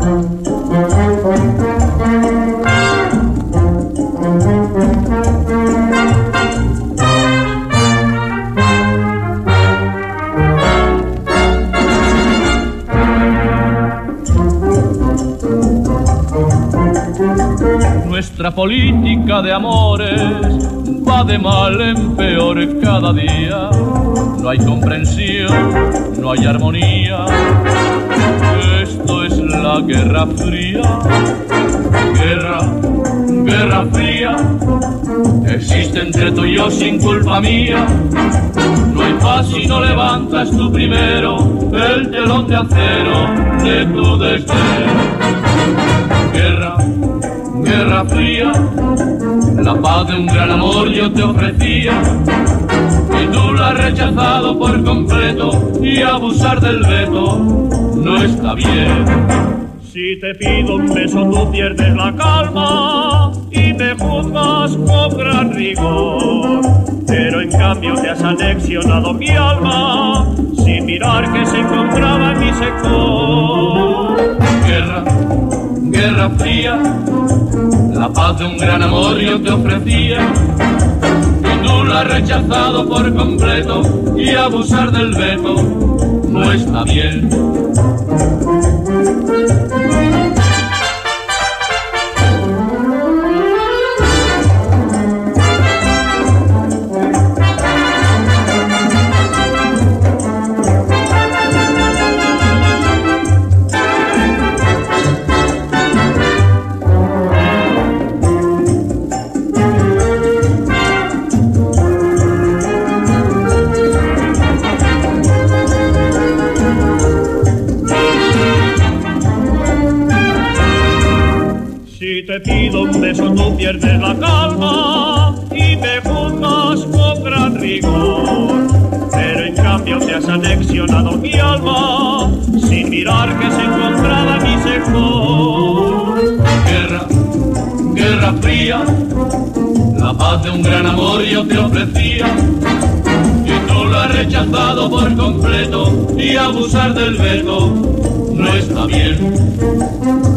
Nuestra política de amores va de mal en peor cada día. No hay comprensión, no hay armonía. Esto es la Guerra Fría. Guerra fría. Existe entre tú y yo sin culpa mía. No hay paz si no levantas tú primero el telón de acero de tu desdén. Guerra fría, la paz de un gran amor yo te ofrecía y tú la has rechazado por completo y abusar del veto no está bien. Si te pido un beso tú pierdes la calma y me juzgas con gran rigor, pero en cambio te has anexionado mi alma sin mirar que se encontraba en mi sector. Guerra fría, la paz de un gran amor yo te ofrecía y tú la has rechazado por completo y abusar del veto no está bien. Si te pido un beso tú pierdes la calma y me juzgas con gran rigor, pero en cambio te has anexionado mi alma sin mirar que se encontraba en mi sector. Guerra fría, la paz de un gran amor yo te ofrecía y tú lo has rechazado por completo y abusar del veto no está bien.